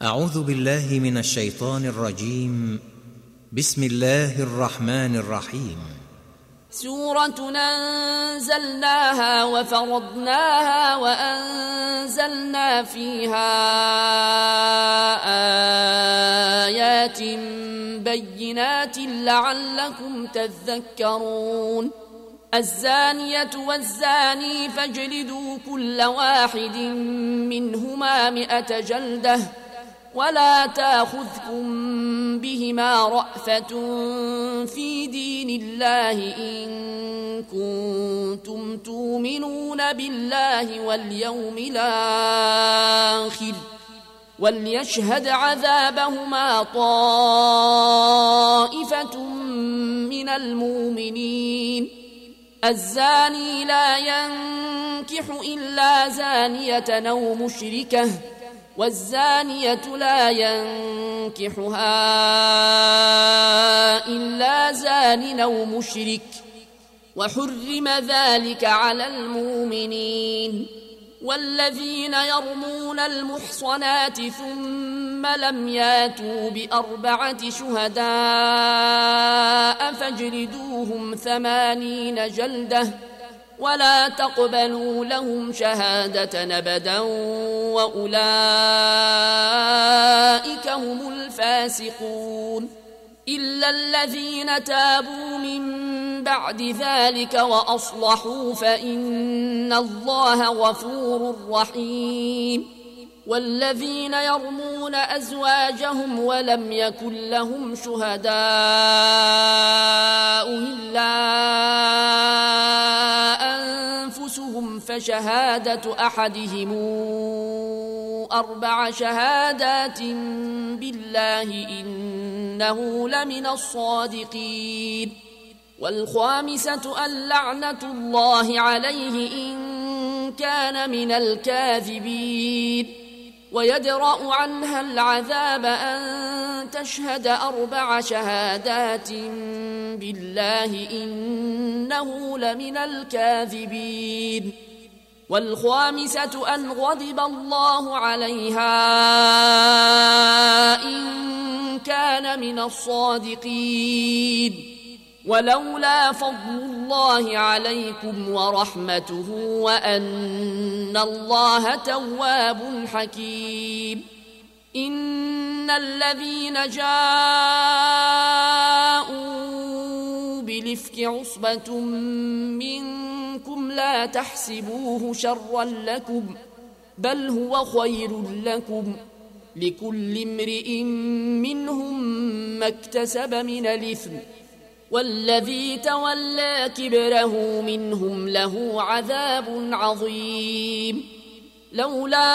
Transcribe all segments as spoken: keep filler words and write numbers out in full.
أعوذ بالله من الشيطان الرجيم. بسم الله الرحمن الرحيم. سورة أنزلناها وفرضناها وأنزلنا فيها آيات بينات لعلكم تذكرون. الزانية والزاني فاجلدوا كل واحد منهما مئة جلدة ولا تأخذكم بهما رأفة في دين الله إن كنتم تؤمنون بالله واليوم الآخر وليشهد عذابهما طائفة من المؤمنين. الزاني لا ينكح إلا زانية أو مشركة والزانية لا ينكحها إلا زان أو مشرك وحرم ذلك على المؤمنين. والذين يرمون المحصنات ثم لم ياتوا بأربعة شهداء فاجلدوهم ثمانين جلدة ولا تقبلوا لهم شهادة أبدا وأولئك هم الفاسقون. إلا الذين تابوا من بعد ذلك وأصلحوا فإن الله غفور رحيم. والذين يرمون أزواجهم ولم يكن لهم شهداء إلا أنفسهم فشهادة أحدهم أربع شهادات بالله إنه لمن الصادقين. والخامسة أن لعنة الله عليه إن كان من الكاذبين. ويدرأ عنها العذاب أن تشهد أربع شهادات بالله إنه لمن الكاذبين. والخامسة أن غضب الله عليها إن كان من الصادقين. ولولا فضل الله عليكم ورحمته وأن الله تواب حكيم. إن الذين جاءوا بالإفك عصبة منكم لا تحسبوه شرا لكم بل هو خير لكم لكل امرئ منهم ما اكتسب من الإثم والذي تولى كبره منهم له عذاب عظيم. لولا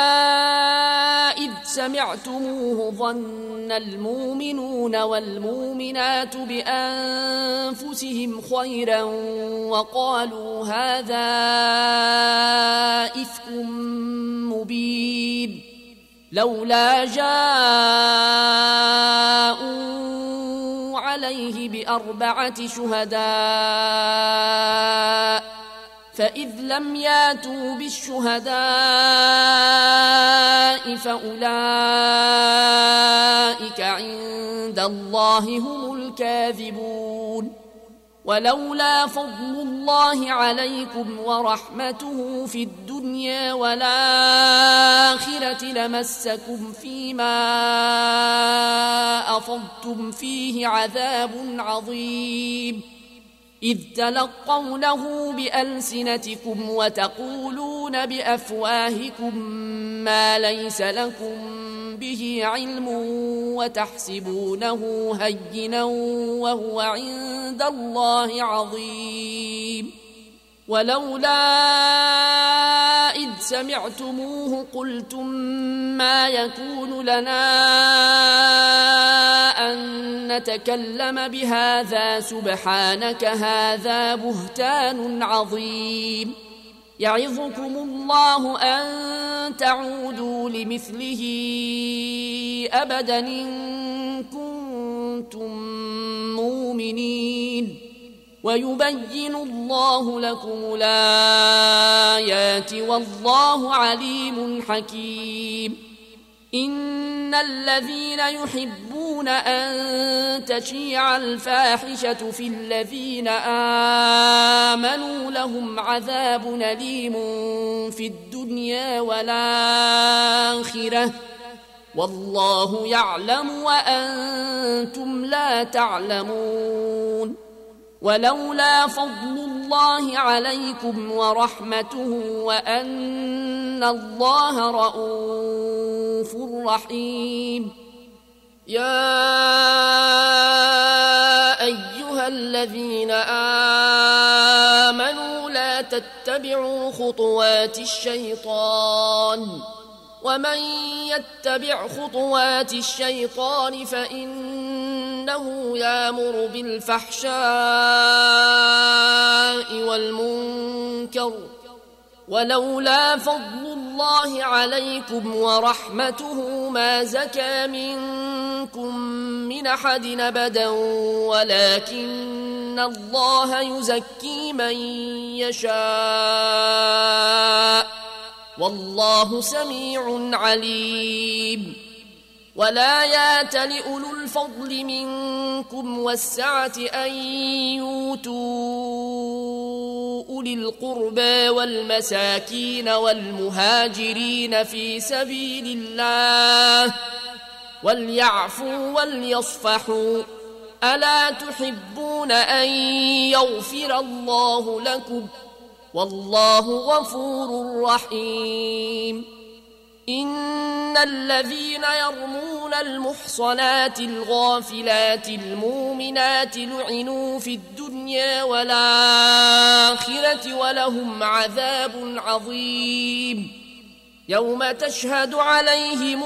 إذ سمعتموه ظن المؤمنون والمؤمنات بأنفسهم خيرا وقالوا هذا إفك مبين. لولا جاءوا عليه بأربعة شهداء فإذ لم ياتوا بالشهداء فأولئك عند الله هم الكاذبون. ولولا فضل الله عليكم ورحمته في الدنيا والآخرة لمسكم فيما أفضتم فيه عذاب عظيم إذ تلقونه بألسنتكم وتقولون بأفواهكم ما ليس لكم به علم وتحسبونه هينا وهو عند الله عظيم. ولولا إذ سمعتموه قلتم ما يكون لنا أن نتكلم بهذا سبحانك هذا بهتان عظيم. يعظكم الله أن تعودوا لمثله أبدا إن كنتم مؤمنين ويبين الله لكم الآيات والله عليم حكيم. إن الذين يحبون أن تشيع الفاحشة في الذين آمنوا لهم عذاب أليم في الدنيا والآخرة والله يعلم وأنتم لا تعلمون. ولولا فضل الله عليكم ورحمته وأن الله رؤوف رحيم. يا أيها الذين آمنوا لا تتبعوا خطوات الشيطان ومن يتبع خطوات الشيطان فإنه يأمر بالفحشاء والمنكر ولولا فضل الله عليكم ورحمته ما زكى منكم من أحد أبدا ولكن الله يزكي من يشاء والله سميع عليم. ولا يات لأولو الفضل منكم والسعة أن يؤتوا أولي القربى والمساكين والمهاجرين في سبيل الله وليعفوا وليصفحوا ألا تحبون أن يغفر الله لكم والله غفور رحيم. إن الذين يرمون المحصنات الغافلات المؤمنات لعنوا في الدنيا والآخرة ولهم عذاب عظيم. يوم تشهد عليهم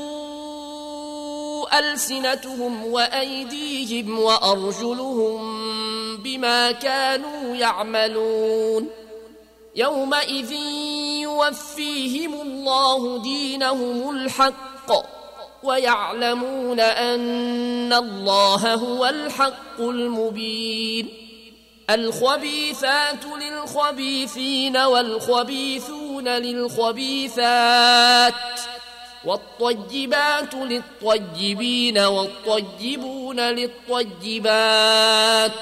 ألسنتهم وأيديهم وأرجلهم بما كانوا يعملون. يومئذ يوفيهم الله دينهم الحق ويعلمون أن الله هو الحق المبين. الخبيثات للخبيثين والخبيثون للخبيثات والطيبات للطيبين والطيبون للطيبات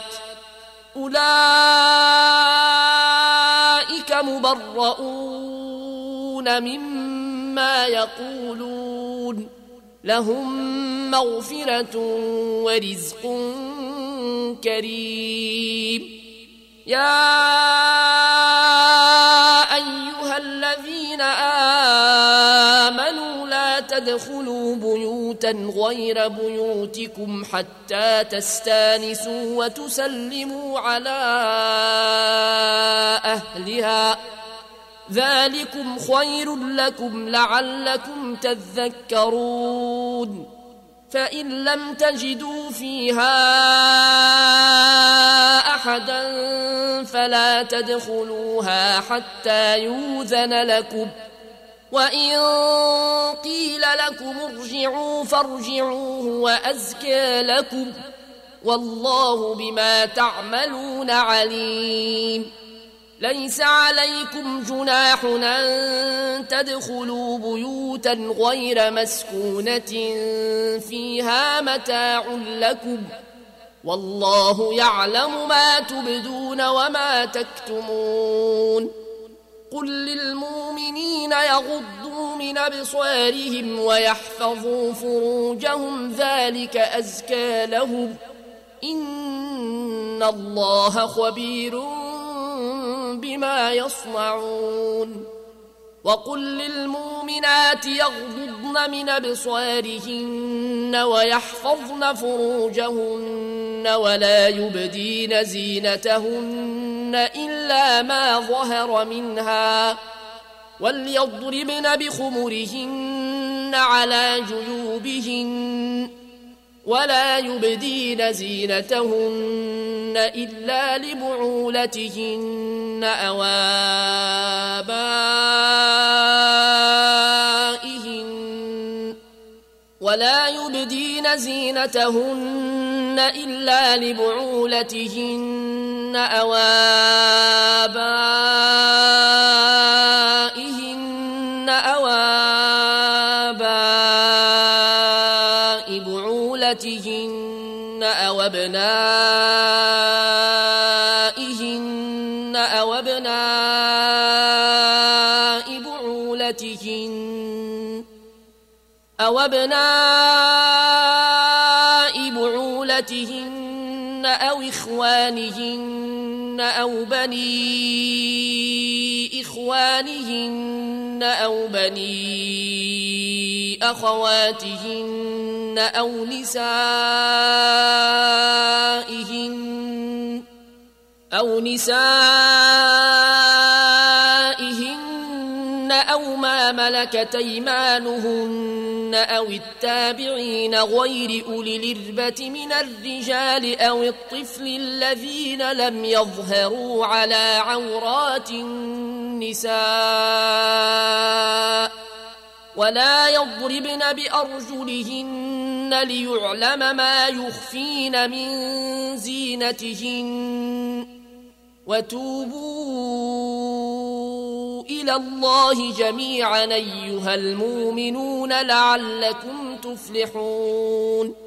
أولئك مبرؤون مما يقولون لهم مغفرة ورزق كريم. يا أيها الذين آمنوا لا تدخلوا بيوتا غير بيوتكم حتى تستانسوا وتسلموا على أهلها ذلكم خير لكم لعلكم تذكرون. فإن لم تجدوا فيها أحدا فلا تدخلوها حتى يؤذن لكم وإن قيل لكم ارجعوا فارجعوا وأزكى لكم والله بما تعملون عليم. ليس عليكم جناح أن تدخلوا بيوتا غير مسكونة فيها متاع لكم والله يعلم ما تبدون وما تكتمون. قل للمؤمنين يغضوا من أبصارهم ويحفظوا فروجهم ذلك أزكى لهم إن الله خبير بما يصنعون. وقل للمؤمنات يغضضن من أبصارهن ويحفظن فروجهن ولا يبدين زينتهن إلا ما ظهر منها وليضربن بخمرهن على جيوبهن ولا يبدين زينتهن إلا لبعولتهن أو آبائهن ولا يبدين زينتهن إلا لبعولتهن أو آبائهن أو آبائهن بعولتهن أو أبنائهن أو أبناء بعولتهن أو أبناء بعولتهن أو إخوانهن أو بني إخوانهن أو بني أخواتهن أو نسائهن أو نسائهن أو ما ملكت أيمانهن أو التابعين غير أولي الإربة من الرجال أو الطفل الذين لم يظهروا على عورات النساء ولا يضربن بأرجلهن ليعلم ما يخفين من زينتهن وتوبوا إلى الله جميعا أيها المؤمنون لعلكم تفلحون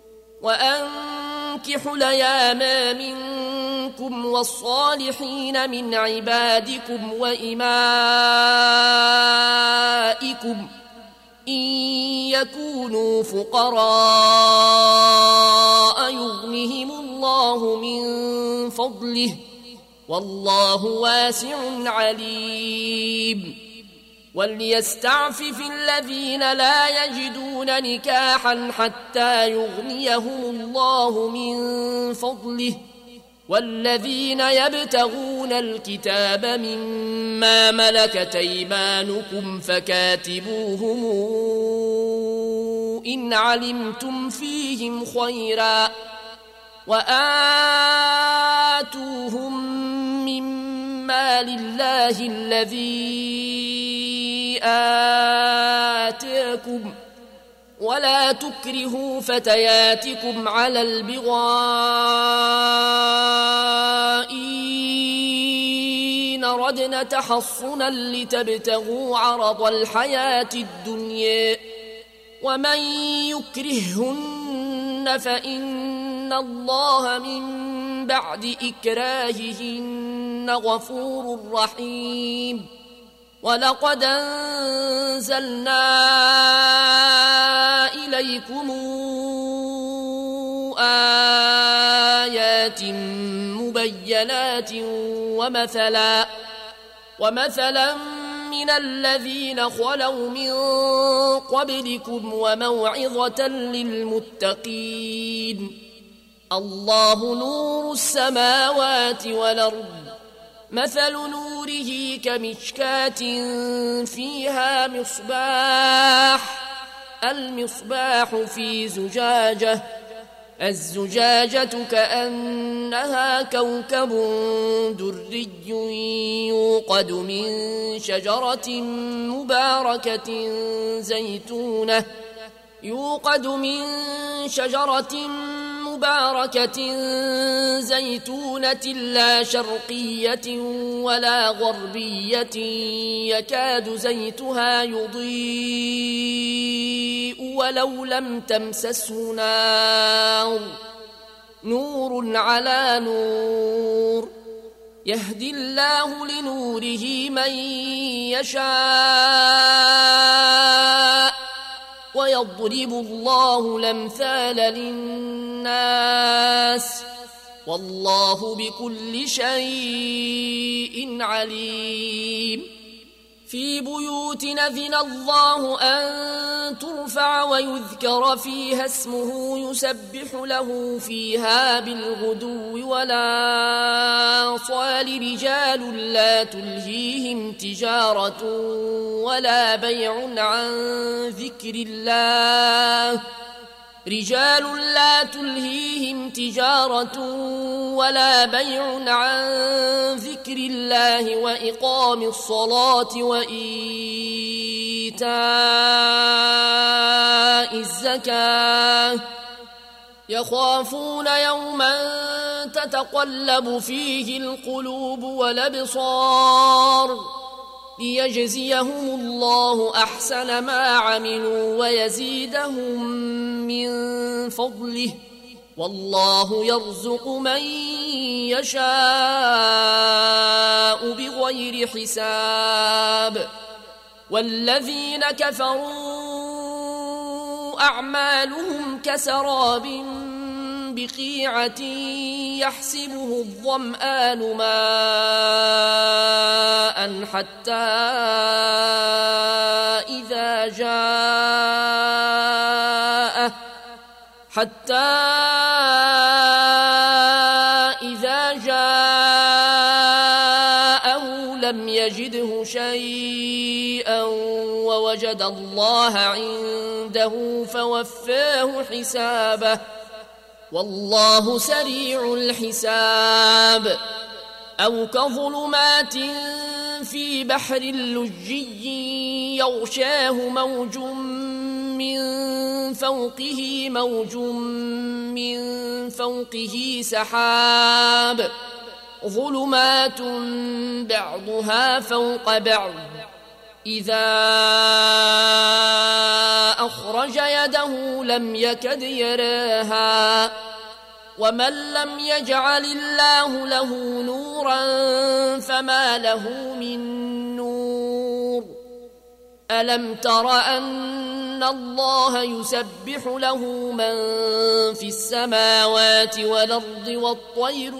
وأنكحوا الأيام منكم والصالحين من عبادكم وإمائكم إن يكونوا فقراء يغنهم الله من فضله والله واسع عليم وليستعفف الذين لا يجدون نكاحا حتى يغنيهم الله من فضله والذين يبتغون الكتاب مما ملكت أيمانكم فكاتبوهم إن علمتم فيهم خيرا وآتوهم مما لله الذي آتاكم ولا تكرهوا فتياتكم على البغاء إن ردنا تحصنا لتبتغوا عرض الحياة الدنيا ومن يكرههن فإن الله من بعد إكراههن غفور رحيم ولقد أنزلنا إليكم آيات مبينات ومثلا ومثلا من الذين خلوا من قبلكم وموعظة للمتقين الله نور السماوات والأرض مثل نوره كمشكاة فيها مصباح المصباح في زجاجة الزجاجة كأنها كوكب دري يوقد من شجرة مباركة زيتونة يوقد من شجرة مباركة زيتونة لا شرقية ولا غربية يكاد زيتها يضيء ولو لم تمسسه نار نور على نور يهدي الله لنوره من يشاء ويضرب الله الأمثال للناس والله بكل شيء عليم في بيوت أذن الله أن ترفع ويذكر فيها اسمه يسبح له فيها بالغدو والآصال رجال لا تلهيهم تجارة ولا بيع عن ذكر الله رجال لا تلهيهم تجارة ولا بيع عن ذكر الله وإقام الصلاة وإيتاء الزكاة يخافون يوما تتقلب فيه القلوب والأبصار ليجزيهم الله أحسن ما عملوا ويزيدهم من فضله، والله يرزق من يشاء بغير حساب. والذين كفروا أعمالهم كسراب بقيعة يحسبه الظمآن ماء حتى إذا جاءه حتى إذا جاءه لم يجده شيئا ووجد الله عنده فوفاه حسابه، والله سريع الحساب. أو كظلمات في بحر لجي يغشاه موج من فوقه موج من فوقه سحاب، ظلمات بعضها فوق بعض إذا أخرج يده لم يكد يراها. ومن لم يجعل الله له نورا فما له من نور. ألم تر أن الله يسبح له من في السماوات والأرض والطير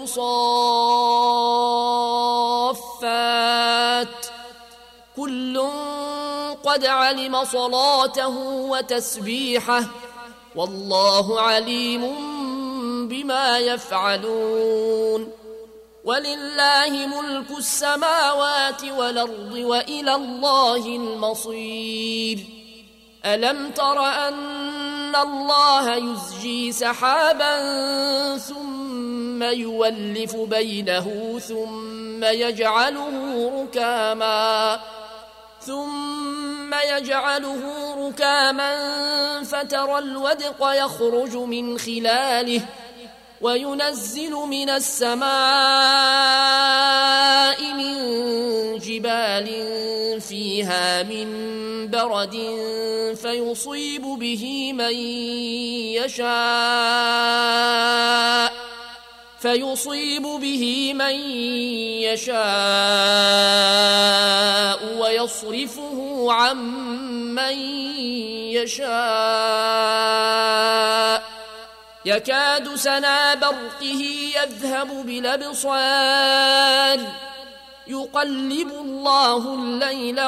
صافات كل قد علم صلاته وتسبيحه، والله عليم بما يفعلون. ولله ملك السماوات والأرض وإلى الله المصير. ألم تر أن الله يزجي سحابا ثم يولف بينه ثم يجعله ركاما ثم يجعله ركاما فترى الودق يخرج من خلاله وينزل من السماء من جبال فيها من برد فيصيب به من يشاء فيصيب به من يشاء ويصرفه عن من يشاء يكاد سنا برقه يذهب بالأبصار يقلب الله الليل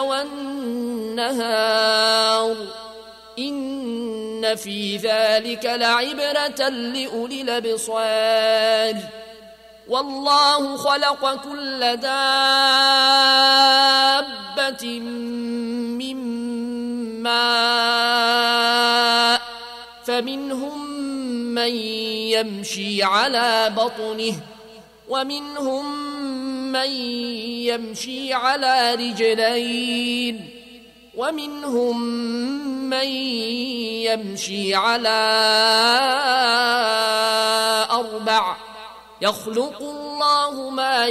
والنهار إن في ذلك لعبرة لأولي الأبصار. والله خلق كل دابة من ماء فمنهم من يمشي على بطنه ومنهم من يمشي على رجلين ومنهم من يمشي على أربع يخلق الله ما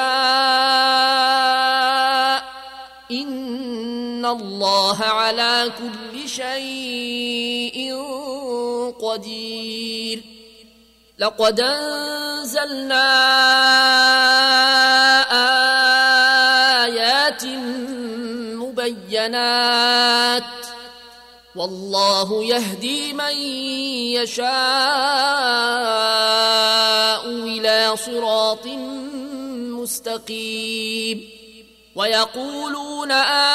يشاء إن الله على كل شيء قدير. لقد أنزلنا آيات مبينات والله يهدي من يشاء إلى صراط مستقيم. ويقولون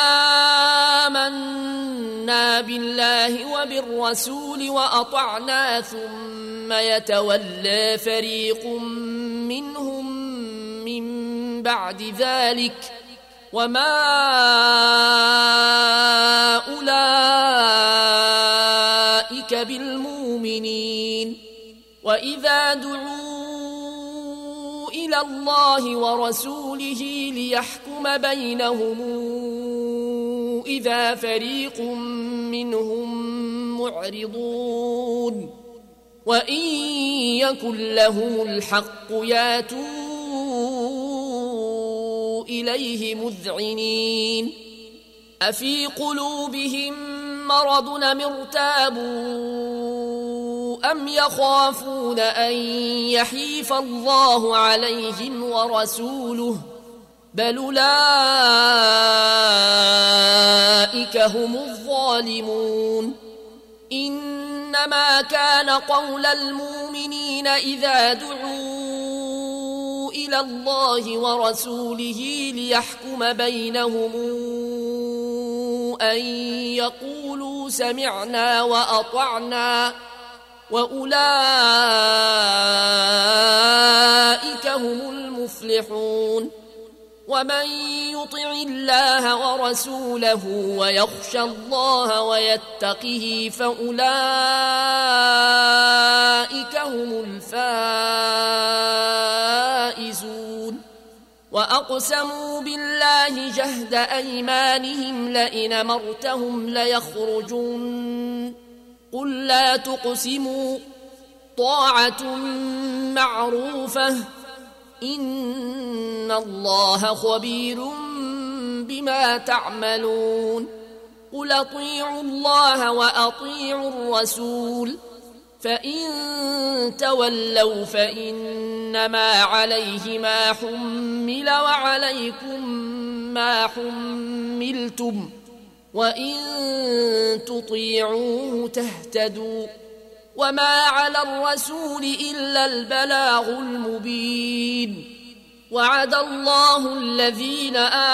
آمنا بالله وبالرسول وأطعنا ثم يتولى فريق منهم من بعد ذلك وما أولئك بالمؤمنين. وإذا دعوا إلى الله ورسوله ليحكم بينهم إذا فريق منهم معرضون وإن يكن لهم الحق ياتوا إليه مذعنين. أفي قلوبهم مرض أم ارتابوا أم يخافون أن يحيف الله عليهم ورسوله بل أولئك هم الظالمون إنما كان قول المؤمنين إذا دعوا إلى الله ورسوله ليحكم بينهم أن يقولوا سمعنا وأطعنا وأولئك هم المفلحون ومن يطع الله ورسوله ويخشى الله ويتقه فأولئك هم الفائزون وأقسموا بالله جهد أيمانهم لئن أمرتهم ليخرجون قل لا تقسموا طاعة معروفة إن الله خبير بما تعملون قل أطيعوا الله وأطيعوا الرسول فإن تولوا فإنما عليه ما حمل وعليكم ما حملتم وإن تطيعوه تهتدوا وما على الرسول إلا البلاغ المبين وعد الله الذين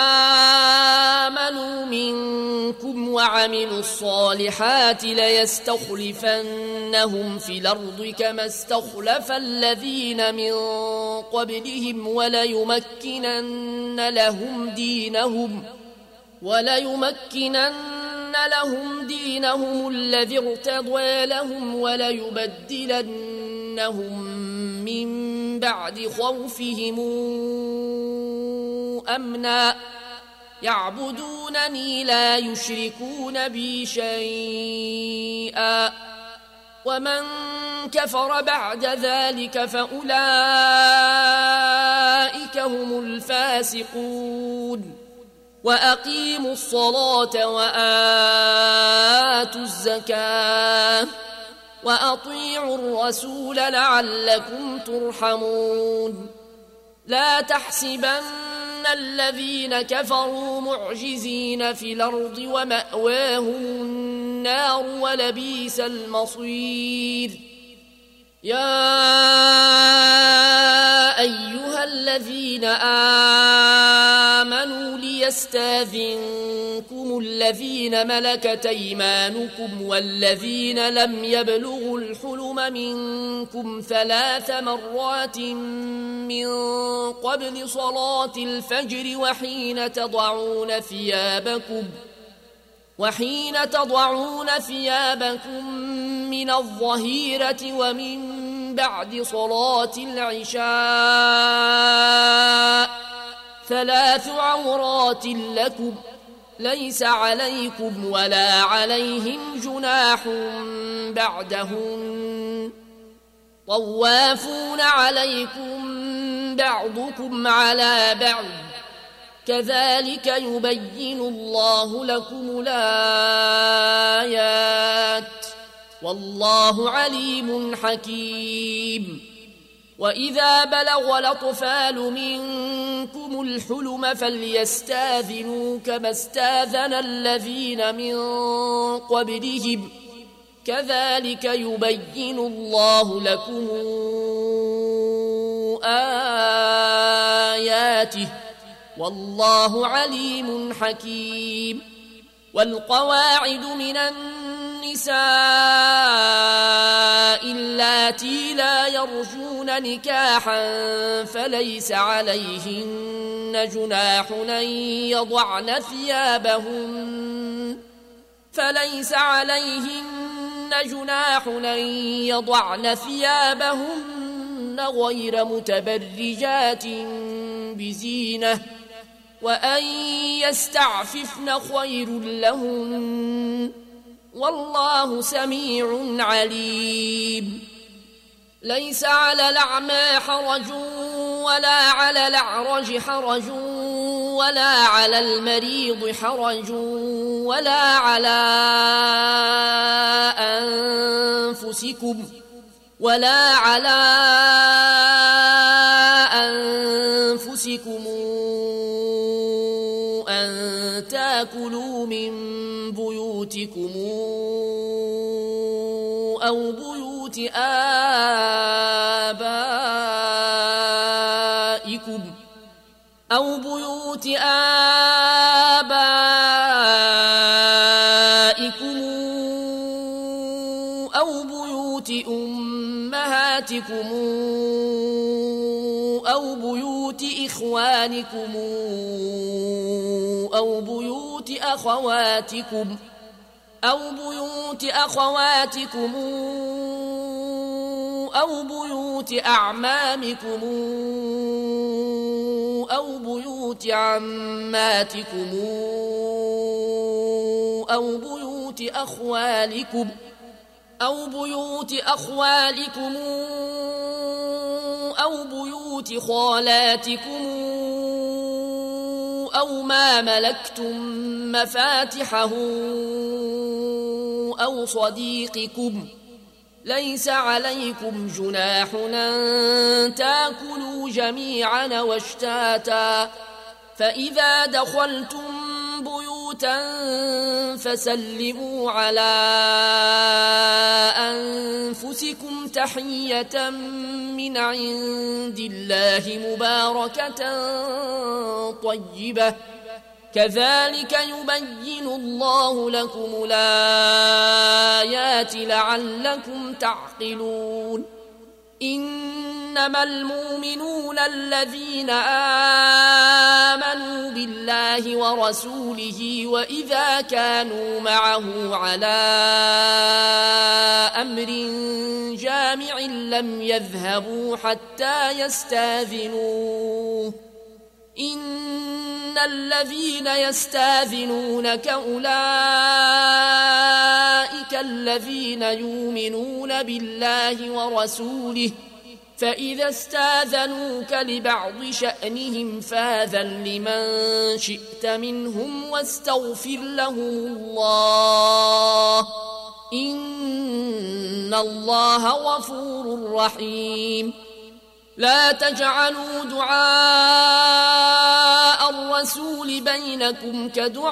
آمنوا منكم وعملوا الصالحات ليستخلفنهم في الأرض كما استخلف الذين من قبلهم وليمكنن لهم دينهم وليمكنن لهم دينهم الذي ارتضى لهم وليبدلنهم من بعد خوفهم أمنا يعبدونني لا يشركون بي شيئا ومن كفر بعد ذلك فأولئك هم الفاسقون وأقيموا الصلاة وآتوا الزكاة وأطيعوا الرسول لعلكم ترحمون لا تحسبن الذين كفروا معجزين في الأرض ومأواهم النار ولبئس المصير يا أيها الذين آمنوا ليستاذنكم الذين ملكت أيمانكم والذين لم يبلغوا الحلم منكم ثلاث مرات من قبل صلاة الفجر وحين تضعون ثيابكم وحين تضعون ثيابكم من الظهيرة ومن بعد صلاة العشاء ثلاث عورات لكم ليس عليكم ولا عليهم جناح بعدهن طوافون عليكم بعضكم على بعض كذلك يبين الله لكم الآيات والله عليم حكيم وإذا بلغ الأطفال منكم الحلم فليستاذنوا كما استاذن الذين من قبلهم كذلك يبين الله لكم آياته والله عليم حكيم والقواعد من النساء اللاتي لا يرجون نكاحا فليس عليهن جناح أن يضعن ثيابهن فليس عليهن جناح أن يضعن ثيابهن غير متبرجات بزينة وأن يستعففن خير لهن والله سميع عليم ليس على الأعمى حرج ولا على الأعرج حرج ولا على المريض حرج ولا على أنفسكم ولا على أنفسكم أن تأكلوا من بيوتكم أو بيوت آبائكم أو بيوت آبائكم أو بيوت أمهاتكم أو بيوت إخوانكم أو بيوت أخواتكم أو بيوت أخواتكم أو بيوت أعمامكم أو بيوت عماتكم أو بيوت أخوالكم أو بيوت أخوالكم أو بيوت خالاتكم أو ما ملكتم مفاتحه أو صديقكم ليس عليكم جناح أن تأكلوا جميعا واشتاتا فإذا دخلتم بيوتا فسلموا على أنفسكم تحية من عند الله مباركة طيبة كذلك يبين الله لكم الآيات لعلكم تعقلون إنما المؤمنون الذين آمنوا بالله ورسوله وإذا كانوا معه على أمر جامع لم يذهبوا حتى يستاذنوه إن الذين يستاذنونك أولئك الذين يؤمنون بالله ورسوله فإذا استاذنوك لبعض شأنهم فاذن لمن شئت منهم واستغفر لهم الله إن الله غفور رحيم لا تجعلوا دعاء الرسول بينكم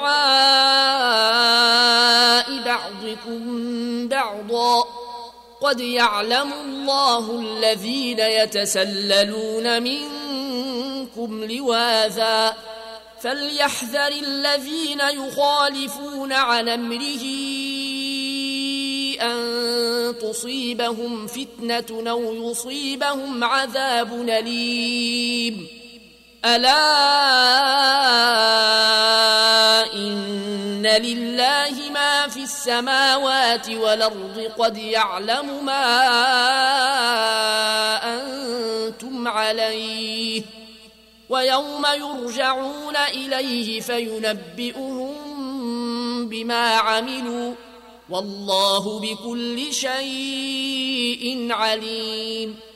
كدعاء بعضكم بعضا قد يعلم الله الذين يتسللون منكم لواذا فليحذر الذين يخالفون عن أمره أن تصيبهم فتنة أو يصيبهم عذاب أليم ألا إن لله ما في السماوات والأرض قد يعلم ما أنتم عليه ويوم يرجعون إليه فينبئهم بما عملوا والله بكل شيء عليم